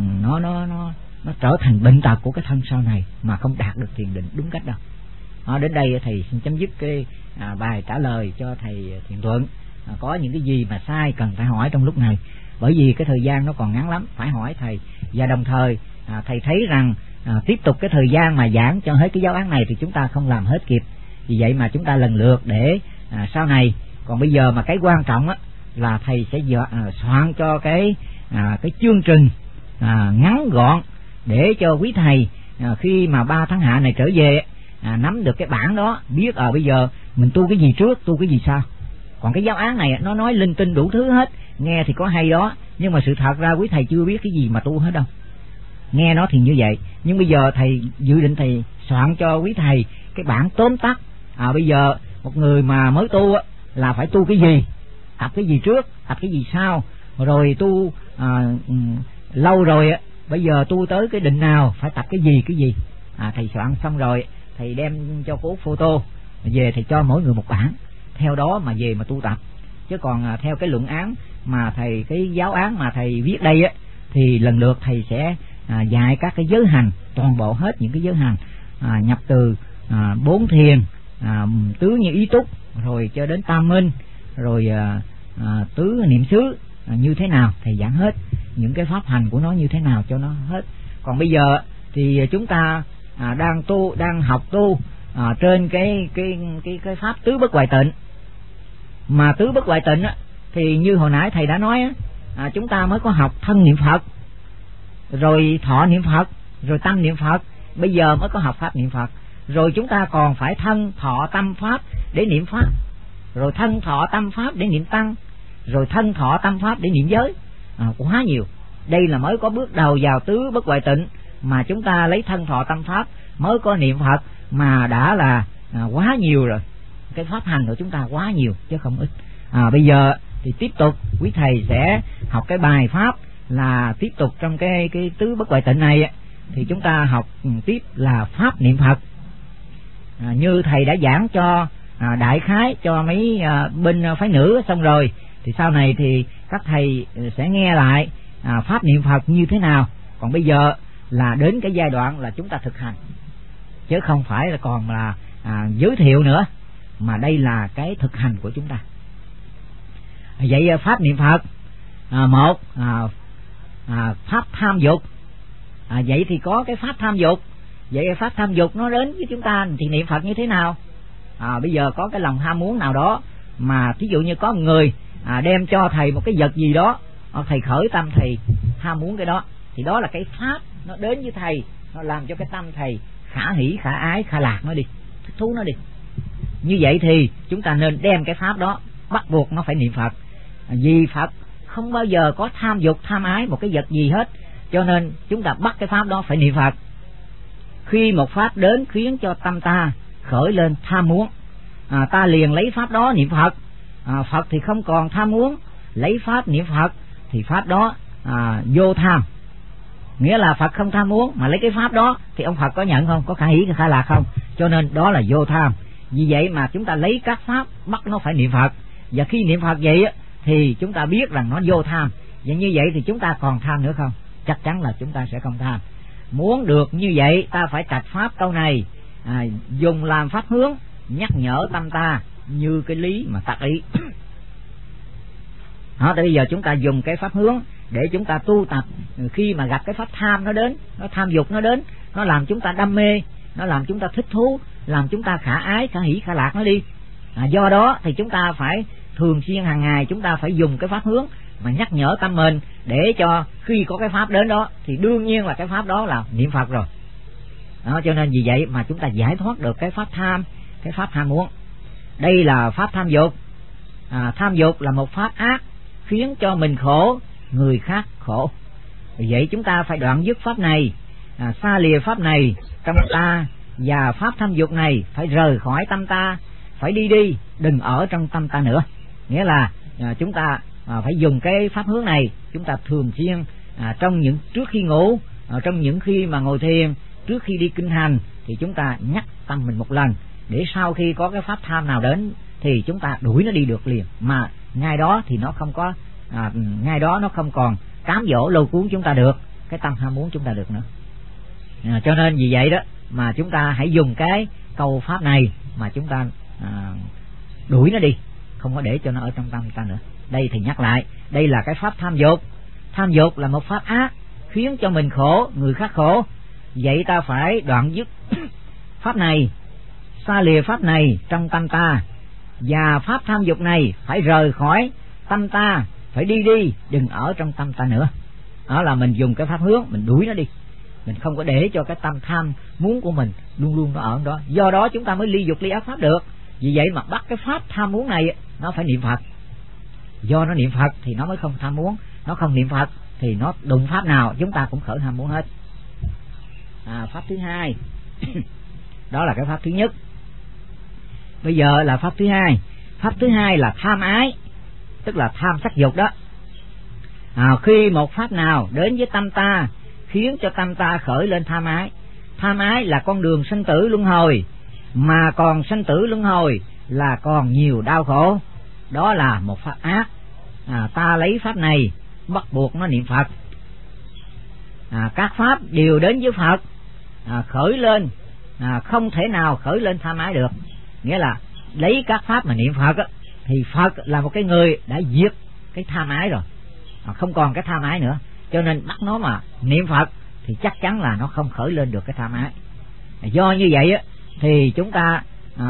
[SPEAKER 1] nó trở thành bệnh tật của cái thân sau này mà không đạt được thiền định đúng cách đâu. Đến đây thầy xin chấm dứt cái bài trả lời cho thầy Thiện Thuận. Có những cái gì mà sai cần phải hỏi trong lúc này, bởi vì cái thời gian nó còn ngắn lắm, phải hỏi thầy. Và đồng thời thầy thấy rằng tiếp tục cái thời gian mà giảng cho hết cái giáo án này thì chúng ta không làm hết kịp, vì vậy mà chúng ta lần lượt để sau này. Còn bây giờ mà cái quan trọng là thầy sẽ soạn cho cái chương trình ngắn gọn để cho quý thầy khi mà 3 tháng hạ này trở về nắm được cái bản đó, biết bây giờ mình tu cái gì trước, tu cái gì sau. Còn cái giáo án này nó nói linh tinh đủ thứ hết, nghe thì có hay đó, nhưng mà sự thật ra quý thầy chưa biết cái gì mà tu hết đâu. Nghe nó thì như vậy, nhưng bây giờ thầy dự định thầy soạn cho quý thầy cái bản tóm tắt. Bây giờ một người mà mới tu là phải tu cái gì, tập cái gì trước, tập cái gì sau, rồi tu lâu rồi bây giờ tu tới cái định nào, phải tập cái gì. Thầy soạn xong rồi thầy đem cho cô photo về, thầy cho mỗi người một bản, theo đó mà về mà tu tập. Chứ còn theo cái luận án mà thầy, cái giáo án mà thầy viết đây thì lần lượt thầy sẽ dạy các cái giới hành, toàn bộ hết những cái giới hành, nhập từ 4 thiền, tứ như ý túc, rồi cho đến tam minh, rồi tứ niệm xứ như thế nào, thầy giảng hết những cái pháp hành của nó như thế nào cho nó hết. Còn bây giờ thì chúng ta đang học tu trên cái pháp tứ bất hoại tịnh. Mà tứ bất hoại tịnh thì như hồi nãy thầy đã nói chúng ta mới có học thân niệm Phật, rồi thọ niệm Phật, rồi tâm niệm Phật. Bây giờ mới có học pháp niệm Phật, rồi chúng ta còn phải thân thọ tâm pháp để niệm pháp, rồi thân thọ tâm pháp để niệm tăng, rồi thân thọ tâm pháp để niệm giới. Quá nhiều. Đây là mới có bước đầu vào tứ bất hoại tịnh, mà chúng ta lấy thân thọ tâm pháp mới có niệm Phật mà đã là quá nhiều rồi. Cái pháp hành của chúng ta quá nhiều chứ không ít. Bây giờ thì tiếp tục quý thầy sẽ học cái bài pháp là tiếp tục trong cái tứ bất hoại tịnh này thì chúng ta học tiếp là pháp niệm Phật. Như thầy đã giảng cho đại khái cho mấy bên phái nữ xong rồi, thì sau này thì các thầy sẽ nghe lại pháp niệm Phật như thế nào. Còn bây giờ là đến cái giai đoạn là chúng ta thực hành, chứ không phải là còn là giới thiệu nữa, mà đây là cái thực hành của chúng ta. Vậy pháp niệm Phật một pháp tham dục. Vậy thì có cái pháp tham dục. Vậy pháp tham dục nó đến với chúng ta thì niệm Phật như thế nào? Bây giờ có cái lòng ham muốn nào đó, mà thí dụ như có người đem cho thầy một cái vật gì đó, thầy khởi tâm thầy ham muốn cái đó, thì đó là cái pháp nó đến với thầy, nó làm cho cái tâm thầy khả hỷ, khả ái, khả lạc nó đi, thích thú nó đi. Như vậy thì chúng ta nên đem cái pháp đó, bắt buộc nó phải niệm Phật. Vì Phật không bao giờ có tham dục, tham ái một cái vật gì hết, cho nên chúng ta bắt cái pháp đó phải niệm Phật. Khi một pháp đến khiến cho tâm ta khởi lên tham muốn, ta liền lấy pháp đó niệm Phật. Phật thì không còn tham muốn, lấy pháp niệm Phật thì pháp đó vô tham. Nghĩa là Phật không tham muốn, mà lấy cái pháp đó thì ông Phật có nhận không, có khả hỷ, khả lạc không? Cho nên đó là vô tham. Vì vậy mà chúng ta lấy các pháp bắt nó phải niệm Phật. Và khi niệm Phật vậy thì chúng ta biết rằng nó vô tham. Và như vậy thì chúng ta còn tham nữa không? Chắc chắn là chúng ta sẽ không tham. Muốn được như vậy ta phải trạch pháp câu này, dùng làm pháp hướng nhắc nhở tâm ta như cái lý mà tắc ý. Bây giờ chúng ta dùng cái pháp hướng để chúng ta tu tập. Khi mà gặp cái pháp tham nó đến, nó tham dục nó đến, nó làm chúng ta đam mê, nó làm chúng ta thích thú, làm chúng ta khả ái, khả hỷ, khả lạc nó đi. Do đó thì chúng ta phải thường xuyên hàng ngày chúng ta phải dùng cái pháp hướng mà nhắc nhở tâm mình, để cho khi có cái pháp đến đó thì đương nhiên là cái pháp đó là niệm Phật rồi. Cho nên vì vậy mà chúng ta giải thoát được cái pháp tham, cái pháp ham muốn. Đây là pháp tham dục. Tham dục là một pháp ác, khiến cho mình khổ, người khác khổ. Vậy chúng ta phải đoạn dứt pháp này, xa lìa pháp này trong ta, và pháp tham dục này phải rời khỏi tâm ta, phải đi, đừng ở trong tâm ta nữa. Nghĩa là chúng ta phải dùng cái pháp hướng này. Chúng ta thường xuyên trong những trước khi ngủ, trong những khi mà ngồi thiền, trước khi đi kinh hành, thì chúng ta nhắc tâm mình một lần, để sau khi có cái pháp tham nào đến thì chúng ta đuổi nó đi được liền, mà ngay đó thì nó không có ngay đó nó không còn cám dỗ lôi cuốn chúng ta được, cái tâm ham muốn chúng ta được nữa. Cho nên vì vậy đó mà chúng ta hãy dùng cái câu pháp này mà chúng ta đuổi nó đi, không có để cho nó ở trong tâm ta nữa. Đây thì nhắc lại, đây là cái pháp tham dục. Tham dục là một pháp ác, khiến cho mình khổ, người khác khổ. Vậy ta phải đoạn dứt pháp này, xa lìa pháp này trong tâm ta, và pháp tham dục này phải rời khỏi tâm ta, phải đi, đừng ở trong tâm ta nữa. Đó là mình dùng cái pháp hướng, mình đuổi nó đi, mình không có để cho cái tâm tham muốn của mình luôn luôn nó ở đó. Do đó chúng ta mới ly dục ly ác pháp được. Vì vậy mà bắt cái pháp tham muốn này nó phải niệm Phật. Do nó niệm Phật thì nó mới không tham muốn, nó không niệm Phật thì nó đụng pháp nào chúng ta cũng khởi ham muốn hết. Pháp thứ hai đó là cái pháp thứ nhất. Bây giờ là pháp thứ hai. Pháp thứ hai là tham ái, tức là tham sắc dục đó. Khi một pháp nào đến với tâm ta khiến cho tâm ta khởi lên tham ái. Tham ái là con đường sinh tử luân hồi, mà còn sinh tử luân hồi là còn nhiều đau khổ. Đó là một pháp ác. Ta lấy pháp này bắt buộc nó niệm Phật. Các pháp đều đến với Phật, khởi lên không thể nào khởi lên tham ái được. Nghĩa là lấy các pháp mà niệm Phật thì Phật là một cái người đã diệt cái tham ái rồi, không còn cái tham ái nữa. Cho nên bắt nó mà niệm Phật thì chắc chắn là nó không khởi lên được cái tham ái. Do như vậy thì chúng ta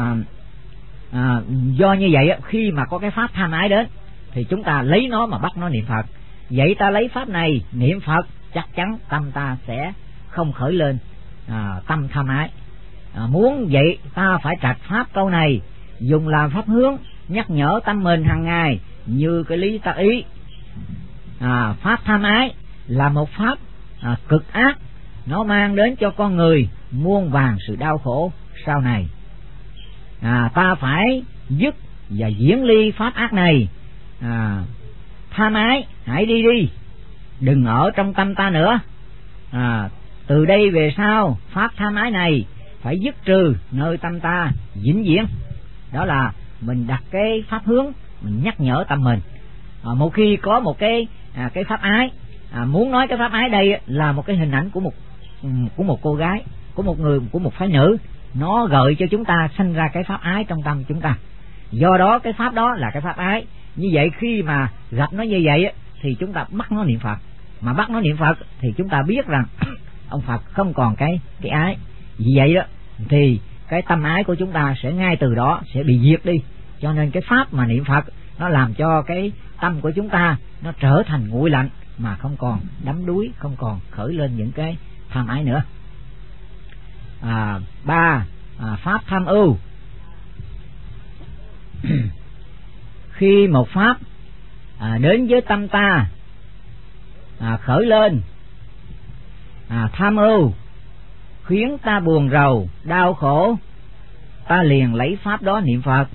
[SPEAKER 1] do như vậy khi mà có cái pháp tham ái đến thì chúng ta lấy nó mà bắt nó niệm Phật. Vậy ta lấy pháp này niệm Phật, chắc chắn tâm ta sẽ không khởi lên tâm tham ái. Muốn vậy ta phải trạch pháp câu này, dùng làm pháp hướng nhắc nhở tâm mình hàng ngày như cái lý tác ý. Pháp tham ái là một pháp cực ác, nó mang đến cho con người muôn vàn sự đau khổ sau này. Ta phải dứt và diễn ly pháp ác này. Tham ái hãy đi, đừng ở trong tâm ta nữa. Từ đây về sau pháp tham ái này phải dứt trừ nơi tâm ta vĩnh viễn. Đó là mình đặt cái pháp hướng, mình nhắc nhở tâm mình. Một khi có một cái pháp ái, muốn nói cái pháp ái đây là một cái hình ảnh của một cô gái, của một người, của một phái nữ, nó gợi cho chúng ta sanh ra cái pháp ái trong tâm chúng ta. Do đó cái pháp đó là cái pháp ái. Như vậy khi mà gặp nó như vậy thì chúng ta bắt nó niệm Phật. Mà bắt nó niệm Phật thì chúng ta biết rằng ông Phật không còn cái ái. Vì vậy đó thì cái tâm ái của chúng ta sẽ ngay từ đó sẽ bị diệt đi. Cho nên cái pháp mà niệm Phật nó làm cho cái tâm của chúng ta nó trở thành nguội lạnh, mà không còn đắm đuối, không còn khởi lên những cái tham ái nữa. Pháp tham ưu. Khi một pháp đến với tâm ta khởi lên tham ưu, khiến ta buồn rầu, đau khổ, ta liền lấy pháp đó niệm Phật.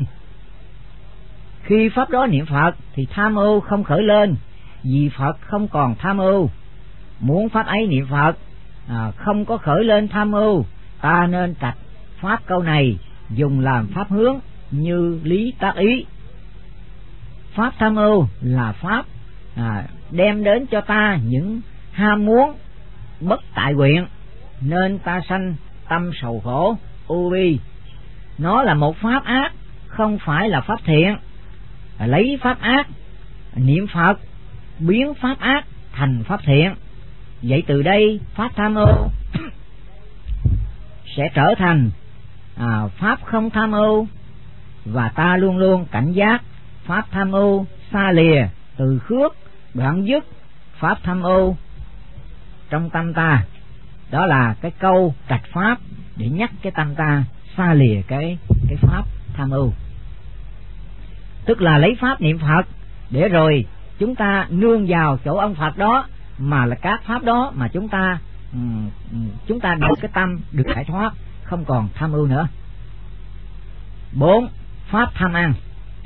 [SPEAKER 1] Khi pháp đó niệm Phật thì tham ưu không khởi lên, vì Phật không còn tham ưu. Muốn pháp ấy niệm Phật không có khởi lên tham ưu, ta nên trạch pháp câu này, dùng làm pháp hướng như lý tác ý. Pháp tham ưu là pháp đem đến cho ta những ham muốn bất tại nguyện, nên ta sanh tâm sầu khổ ưu bi. Nó là một pháp ác, không phải là pháp thiện. Lấy pháp ác niệm Phật, biến pháp ác thành pháp thiện. Vậy từ đây pháp tham ưu sẽ trở thành pháp không tham ưu, và ta luôn luôn cảnh giác pháp tham ưu xa lìa, từ khước đoạn dứt pháp tham ưu trong tâm ta. Đó là cái câu trạch pháp để nhắc cái tâm ta xa lìa cái pháp tham ưu. Tức là lấy pháp niệm Phật để rồi chúng ta nương vào chỗ ông Phật đó, mà là các pháp đó mà chúng ta được cái tâm được giải thoát, không còn tham ưu nữa. 4. Pháp tham ăn.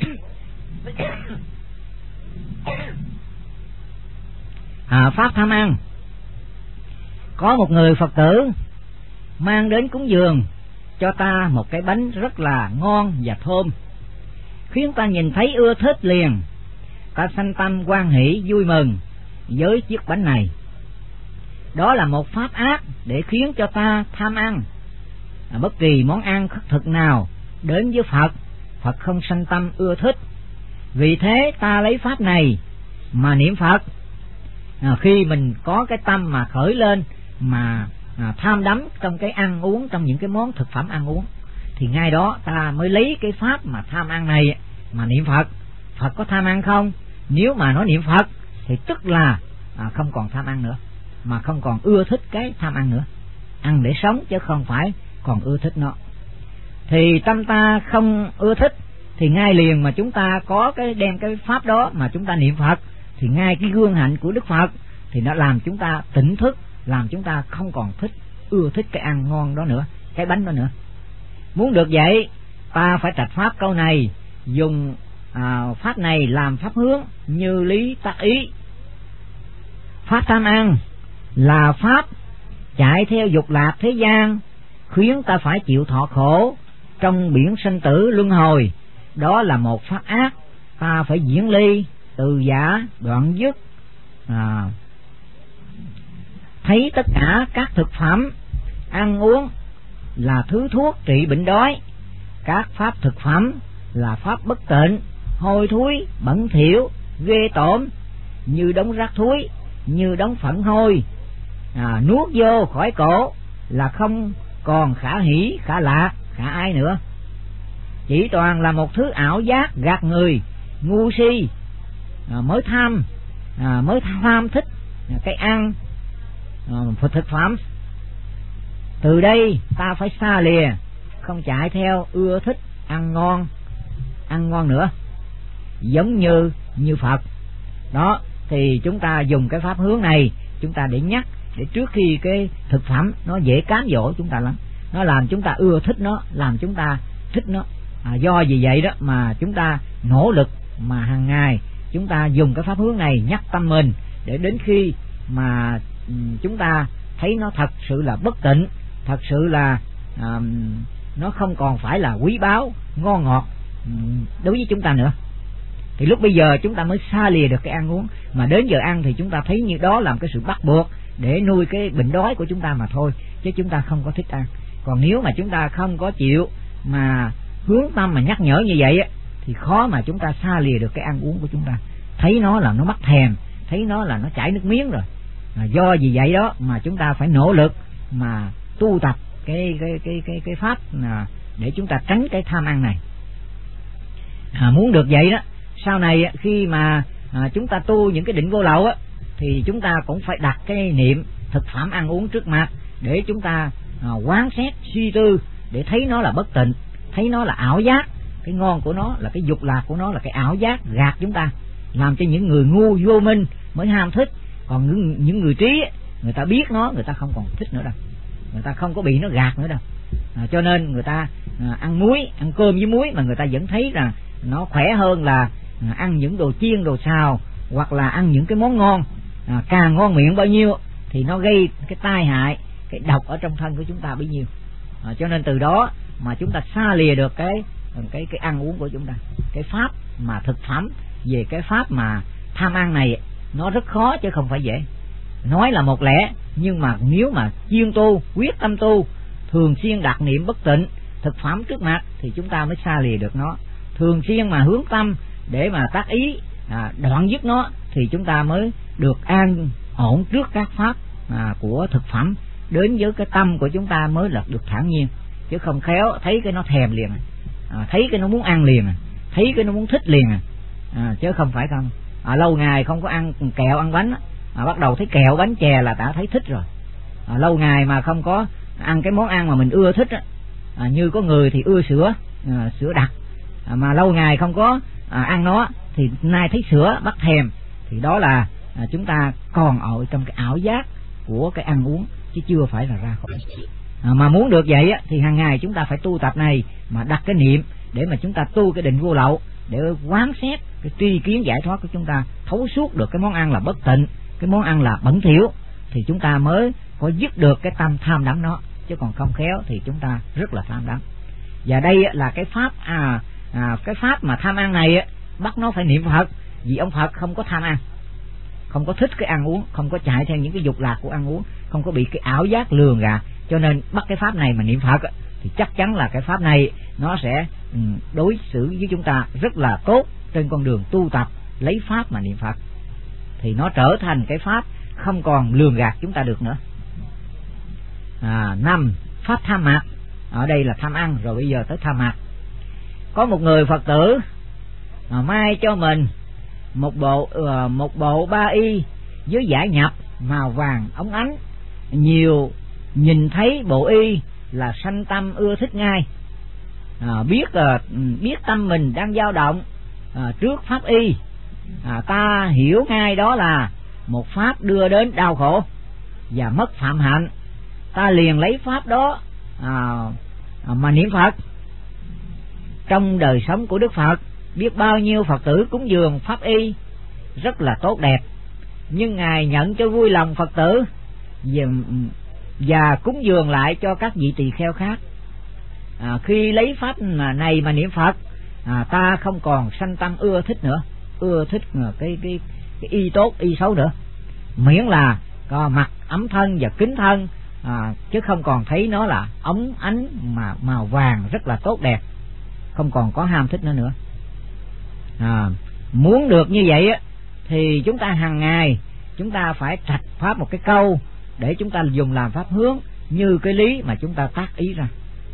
[SPEAKER 1] Pháp tham ăn. Có một người Phật tử mang đến cúng dường cho ta một cái bánh rất là ngon và thơm, khiến ta nhìn thấy ưa thích liền. Ta sanh tâm hoan hỷ vui mừng với chiếc bánh này. Đó là một pháp ác để khiến cho ta tham ăn. Bất kỳ món ăn khất thực nào đến với Phật, Phật không sanh tâm ưa thích. Vì thế ta lấy pháp này mà niệm Phật. Khi mình có cái tâm mà khởi lên mà tham đắm trong cái ăn uống, trong những cái món thực phẩm ăn uống, thì ngay đó ta mới lấy cái pháp mà tham ăn này mà niệm Phật. Phật có tham ăn không? Nếu mà nói niệm Phật thì tức là không còn tham ăn nữa, mà không còn ưa thích cái tham ăn nữa. Ăn để sống chứ không phải còn ưa thích nó. Thì tâm ta không ưa thích thì ngay liền mà chúng ta có cái đem cái pháp đó mà chúng ta niệm Phật, thì ngay cái gương hạnh của Đức Phật thì nó làm chúng ta tỉnh thức, làm chúng ta không còn ưa thích cái ăn ngon đó nữa, cái bánh đó nữa. Muốn được vậy, ta phải trạch pháp câu này, dùng pháp này làm pháp hướng như lý tác ý. Pháp tham ăn là pháp chạy theo dục lạc thế gian, khiến ta phải chịu thọ khổ trong biển sinh tử luân hồi. Đó là một pháp ác, ta phải diễn ly, từ giả, đoạn dứt. Thấy tất cả các thực phẩm ăn uống là thứ thuốc trị bệnh đói. Các pháp thực phẩm là pháp bất tịnh, hôi thối, bẩn thỉu, ghê tởm, như đống rác thúi, như đống phẫn hôi. Nuốt vô khỏi cổ là không còn khả hỷ, khả lạc, khả ai nữa. Chỉ toàn là một thứ ảo giác gạt người ngu si mới tham thích cái ăn thực phẩm. Từ đây ta phải xa lìa, không chạy theo ưa thích ăn ngon nữa, giống như Phật đó. Thì chúng ta dùng cái pháp hướng này chúng ta để nhắc, để trước khi cái thực phẩm nó dễ cám dỗ chúng ta lắm, nó làm chúng ta ưa thích nó, làm chúng ta thích nó. Do vì vậy đó mà chúng ta nỗ lực mà hàng ngày chúng ta dùng cái pháp hướng này nhắc tâm mình, để đến khi mà chúng ta thấy nó thật sự là bất tịnh, thật sự là nó không còn phải là quý báu ngon ngọt đối với chúng ta nữa, thì lúc bây giờ chúng ta mới xa lìa được cái ăn uống. Mà đến giờ ăn thì chúng ta thấy như đó là một cái sự bắt buộc để nuôi cái bệnh đói của chúng ta mà thôi, chứ chúng ta không có thích ăn. Còn nếu mà chúng ta không có chịu mà hướng tâm mà nhắc nhở như vậy á, thì khó mà chúng ta xa lìa được cái ăn uống của chúng ta. Thấy nó là nó mắc thèm, thấy nó là nó chảy nước miếng rồi. Do vì vậy đó mà chúng ta phải nỗ lực mà tu tập cái pháp để chúng ta tránh cái tham ăn này. Muốn được vậy đó, sau này khi mà chúng ta tu những cái định vô lậu á, thì chúng ta cũng phải đặt cái niệm thực phẩm ăn uống trước mặt để chúng ta quán xét suy tư, để thấy nó là bất tịnh, thấy nó là ảo giác. Cái ngon của nó là cái dục lạc của nó là cái ảo giác gạt chúng ta, làm cho những người ngu vô minh mới ham thích. Còn những người trí, người ta biết nó, người ta không còn thích nữa đâu, người ta không có bị nó gạt nữa đâu. Cho nên người ta ăn muối, ăn cơm với muối mà người ta vẫn thấy rằng nó khỏe hơn là ăn những đồ chiên, đồ xào, hoặc là ăn những cái món ngon. Càng ngon miệng bao nhiêu thì nó gây cái tai hại, cái độc ở trong thân của chúng ta bấy nhiêu. Cho nên từ đó mà chúng ta xa lìa được cái ăn uống của chúng ta. Cái pháp mà thực phẩm về cái pháp mà tham ăn này nó rất khó chứ không phải dễ. Nói là một lẽ, nhưng mà nếu mà chuyên tu, quyết tâm tu, thường xuyên đặt niệm bất tịnh thực phẩm trước mặt thì chúng ta mới xa lìa được nó. Thường xuyên mà hướng tâm để mà tác ý đoạn dứt nó thì chúng ta mới được an ổn trước các pháp của thực phẩm. Đến với cái tâm của chúng ta mới là được thản nhiên, chứ không khéo thấy cái nó thèm liền, thấy cái nó muốn ăn liền, thấy cái nó muốn thích liền, chứ không phải không. Lâu ngày không có ăn kẹo ăn bánh, bắt đầu thấy kẹo bánh chè là đã thấy thích rồi. Lâu ngày mà không có ăn cái món ăn mà mình ưa thích như có người thì ưa sữa đặc, mà lâu ngày không có ăn nó thì nay thấy sữa bắt thèm, thì đó là chúng ta còn ở trong cái ảo giác của cái ăn uống, chứ chưa phải là ra khỏi. Mà muốn được vậy thì hàng ngày chúng ta phải tu tập này, mà đặt cái niệm để mà chúng ta tu cái định vô lậu, để quán xét cái tri kiến giải thoát của chúng ta, thấu suốt được cái món ăn là bất tịnh, cái món ăn là bẩn thỉu, thì chúng ta mới có dứt được cái tâm tham đắm nó, chứ còn không khéo thì chúng ta rất là tham đắm. Và đây là cái pháp cái pháp mà tham ăn này bắt nó phải niệm Phật, vì ông Phật không có tham ăn, không có thích cái ăn uống, không có chạy theo những cái dục lạc của ăn uống, không có bị cái ảo giác lường gạt, cho nên bắt cái pháp này mà niệm Phật thì chắc chắn là cái pháp này nó sẽ đối xử với chúng ta rất là tốt trên con đường tu tập lấy pháp mà niệm Phật, thì nó trở thành cái pháp không còn lường gạt chúng ta được nữa. 5. Pháp tham mạt. Ở đây là tham ăn, rồi bây giờ tới tham mạt. Có một người Phật tử may cho mình một bộ ba y với vải nhập màu vàng óng ánh, nhiều nhìn thấy bộ y là sanh tâm ưa thích ngay. Biết tâm mình đang dao động trước pháp y, ta hiểu ngay đó là một pháp đưa đến đau khổ và mất phạm hạnh, ta liền lấy pháp đó mà niệm Phật. Trong đời sống của Đức Phật, biết bao nhiêu Phật tử cúng dường pháp y rất là tốt đẹp, nhưng Ngài nhận cho vui lòng Phật tử và cúng dường lại cho các vị tỳ kheo khác. Khi lấy pháp này mà niệm Phật, ta không còn sanh tâm ưa thích nữa, ưa thích cái y tốt y xấu nữa, miễn là có mặt ấm thân và kính thân, chứ không còn thấy nó là óng ánh mà màu vàng rất là tốt đẹp, không còn có ham thích nữa. Muốn được như vậy thì chúng ta hàng ngày chúng ta phải trạch pháp một cái câu để chúng ta dùng làm pháp hướng như cái lý mà chúng ta tác ý ra.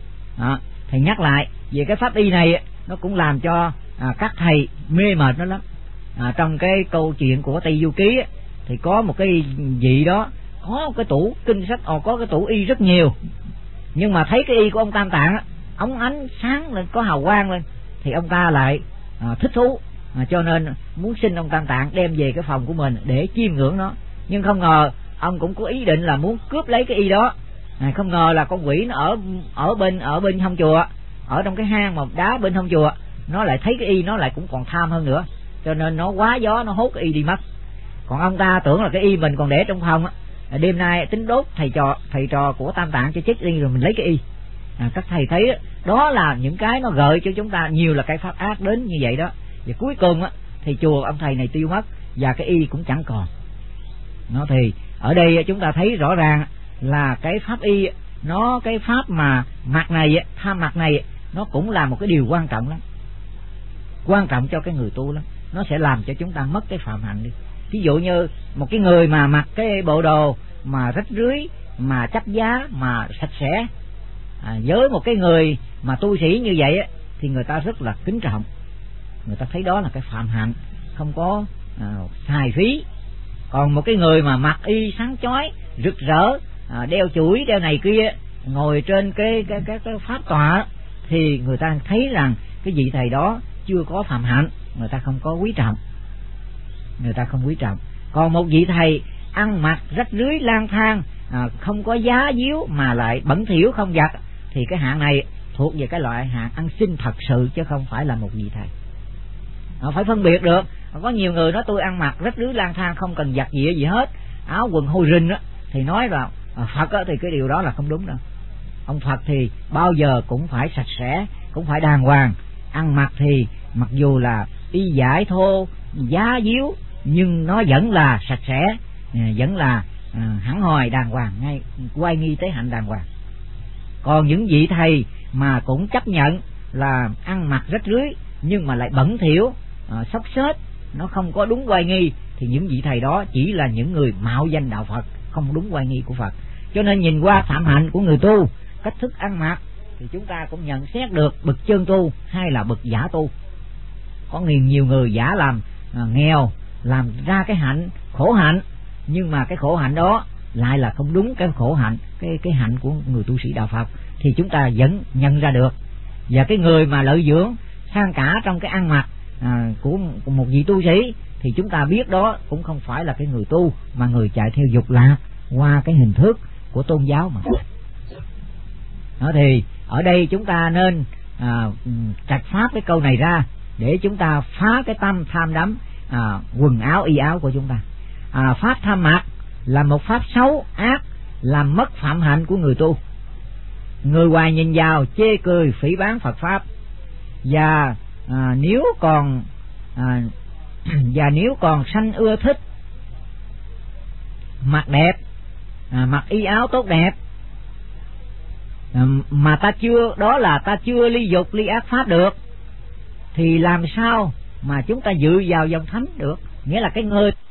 [SPEAKER 1] Thầy nhắc lại về cái pháp y này, nó cũng làm cho các thầy mê mệt nó lắm. Trong cái câu chuyện của Tây Du Ký thì có một cái vị đó có cái tủ kinh sách, có cái tủ y rất nhiều, nhưng mà thấy cái y của ông Tam Tạng óng ánh sáng lên, có hào quang lên, thì ông ta lại thích thú, cho nên muốn xin ông Tam Tạng đem về cái phòng của mình để chiêm ngưỡng nó. Nhưng không ngờ ông cũng có ý định là muốn cướp lấy cái y đó. Không ngờ là con quỷ nó ở bên hông chùa, ở trong cái hang mà đá bên hông chùa, nó lại thấy cái y, nó lại cũng còn tham hơn nữa, cho nên nó quá gió, nó hốt cái y đi mất. Còn ông ta tưởng là cái y mình còn để trong phòng, đêm nay tính đốt thầy trò của Tam Tạng cho chết y rồi mình lấy cái y. Các thầy thấy đó là những cái nó gợi cho chúng ta nhiều là cái pháp ác đến như vậy đó. Và cuối cùng thì chùa ông thầy này tiêu mất và cái y cũng chẳng còn. Nó thì ở đây chúng ta thấy rõ ràng là cái pháp y, nó cái pháp mà mặt này, tham mặt này, nó cũng là một cái điều quan trọng lắm, quan trọng cho cái người tu lắm. Nó sẽ làm cho chúng ta mất cái phạm hạnh đi. Ví dụ như một cái người mà mặc cái bộ đồ mà rách rưới, mà chấp giá, mà sạch sẽ, với một cái người mà tu sĩ như vậy thì người ta rất là kính trọng, người ta thấy đó là cái phạm hạnh, không có xài phí. Còn một cái người mà mặc y sáng chói rực rỡ, đeo chuỗi đeo này kia, ngồi trên cái pháp tọa, thì người ta thấy rằng cái vị thầy đó chưa có phạm hạnh, người ta không có quý trọng, người ta không quý trọng. Còn một vị thầy ăn mặc rách rưới lang thang, không có giá díu mà lại bẩn thỉu không giặt, thì cái hạng này thuộc về cái loại hạng ăn xin thật sự, chứ không phải là một vị thầy. Phải phân biệt được. Có nhiều người nói tôi ăn mặc rách rưới lang thang không cần giặt gì hết, áo quần hôi rinh thì nói là Phật thì cái điều đó là không đúng đâu. Ông Phật thì bao giờ cũng phải sạch sẽ, cũng phải đàng hoàng. Ăn mặc thì mặc dù là y giải thô, giá díu, nhưng nó vẫn là sạch sẽ, vẫn là hẳn hoi đàng hoàng, ngay quay nghi tế hạnh đàng hoàng. Còn những vị thầy mà cũng chấp nhận là ăn mặc rách rưới nhưng mà lại bẩn thỉu, xốc xếch, nó không có đúng oai nghi, thì những vị thầy đó chỉ là những người mạo danh đạo Phật, không đúng oai nghi của Phật. Cho nên nhìn qua phạm hạnh của người tu, cách thức ăn mặc, thì chúng ta cũng nhận xét được bậc chân tu hay là bậc giả tu. Có nhiều người giả làm nghèo, làm ra cái hạnh khổ hạnh, nhưng mà cái khổ hạnh đó lại là không đúng cái khổ hạnh, cái hạnh của người tu sĩ đạo Phật, thì chúng ta vẫn nhận ra được. Và cái người mà lợi dưỡng sang cả trong cái ăn mặc, của một vị tu sĩ, thì chúng ta biết đó cũng không phải là cái người tu, mà người chạy theo dục lạc qua cái hình thức của tôn giáo mà. Đó, thì ở đây chúng ta nên trạch pháp cái câu này ra để chúng ta phá cái tâm tham đắm quần áo y áo của chúng ta. Pháp tham mặc là một pháp xấu ác, làm mất phạm hạnh của người tu. Người ngoài nhìn vào chê cười phỉ báng Phật pháp, và nếu còn sanh ưa thích mặc đẹp, mặc y áo tốt đẹp, mà ta chưa ly dục ly ác pháp được, thì làm sao mà chúng ta dự vào dòng thánh được? Nghĩa là cái người